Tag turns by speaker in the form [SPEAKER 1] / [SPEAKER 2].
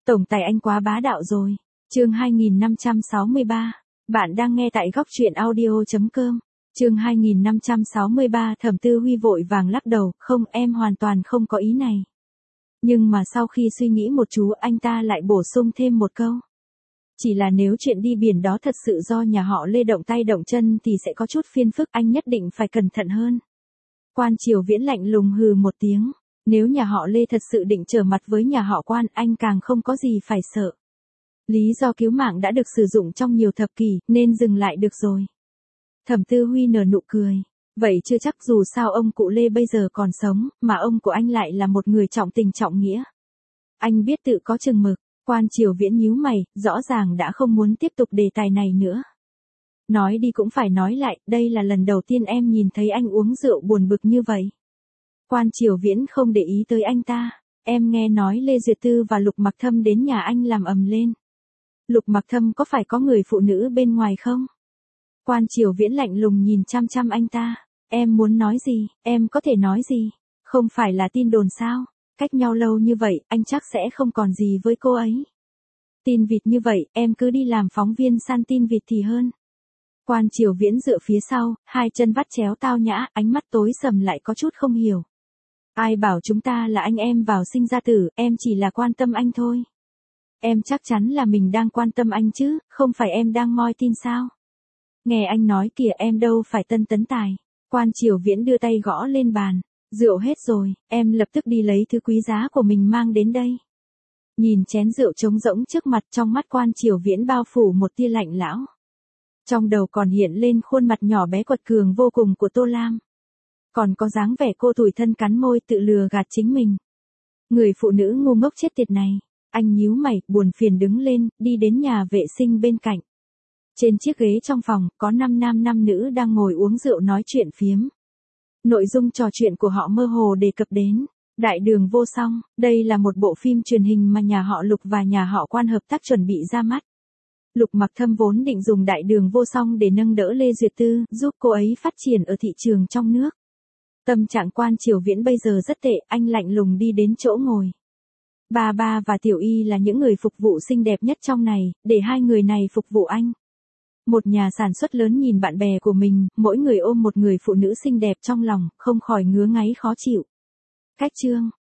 [SPEAKER 1] Tổng tài anh quá bá đạo rồi. Chương 2563. Bạn đang nghe tại góc truyện audio.com. Chương 2563. Thẩm Tư Huy vội vàng lắc đầu, không, em hoàn toàn không có ý này. Nhưng mà sau khi suy nghĩ một chút, anh ta lại bổ sung thêm một câu. Chỉ là nếu chuyện đi biển đó thật sự do nhà họ Lê động tay động chân thì sẽ có chút phiền phức, anh nhất định phải cẩn thận hơn. Quan Triều Viễn lạnh lùng hừ một tiếng. Nếu nhà họ Lê thật sự định trở mặt với nhà họ Quan, anh càng không có gì phải sợ. Lý do cứu mạng đã được sử dụng trong nhiều thập kỷ, nên dừng lại được rồi. Thẩm Tư Huy nở nụ cười. Vậy chưa chắc, dù sao ông cụ Lê bây giờ còn sống, mà ông của anh lại là một người trọng tình trọng nghĩa. Anh biết tự có chừng mực. Quan Triều Viễn nhíu mày, rõ ràng đã không muốn tiếp tục đề tài này nữa. Nói đi cũng phải nói lại, đây là lần đầu tiên em nhìn thấy anh uống rượu buồn bực như vậy. Quan Triều Viễn không để ý tới anh ta. Em nghe nói Lê Duyệt Tư và Lục Mặc Thâm đến nhà anh làm ầm lên. Lục Mặc Thâm có phải có người phụ nữ bên ngoài không? Quan Triều Viễn lạnh lùng nhìn chăm chăm anh ta. Em muốn nói gì, em có thể nói gì? Không phải là tin đồn sao? Cách nhau lâu như vậy, anh chắc sẽ không còn gì với cô ấy. Tin vịt như vậy, em cứ đi làm phóng viên săn tin vịt thì hơn. Quan Triều Viễn dựa phía sau, hai chân vắt chéo tao nhã, ánh mắt tối sầm lại có chút không hiểu. Ai bảo chúng ta là anh em vào sinh ra tử, em chỉ là quan tâm anh thôi. Em chắc chắn là mình đang quan tâm anh chứ, không phải em đang moi tin sao? Nghe anh nói kìa, em đâu phải Tân Tấn Tài. Quan Triều Viễn đưa tay gõ lên bàn. Rượu hết rồi, em lập tức đi lấy thứ quý giá của mình mang đến đây. Nhìn chén rượu trống rỗng trước mặt, trong mắt Quan Triều Viễn bao phủ một tia lạnh lão. Trong đầu còn hiện lên khuôn mặt nhỏ bé quật cường vô cùng của Tô Lam. Còn có dáng vẻ cô tủi thân cắn môi tự lừa gạt chính mình. Người phụ nữ ngu ngốc chết tiệt này. Anh nhíu mày, buồn phiền đứng lên, đi đến nhà vệ sinh bên cạnh. Trên chiếc ghế trong phòng, có 5 nam 5 nữ đang ngồi uống rượu nói chuyện phiếm. Nội dung trò chuyện của họ mơ hồ đề cập đến Đại Đường Vô Song. Đây là một bộ phim truyền hình mà nhà họ Lục và nhà họ Quan hợp tác chuẩn bị ra mắt. Lục Mặc Thâm vốn định dùng Đại Đường Vô Song để nâng đỡ Lê Duyệt Tư, giúp cô ấy phát triển ở thị trường trong nước. Tâm trạng Quan Triều Viễn bây giờ rất tệ, anh lạnh lùng đi đến chỗ ngồi. Ba Ba và Tiểu Y là những người phục vụ xinh đẹp nhất trong này, để hai người này phục vụ anh. Một nhà sản xuất lớn nhìn bạn bè của mình, mỗi người ôm một người phụ nữ xinh đẹp trong lòng, không khỏi ngứa ngáy khó chịu. Cách chương.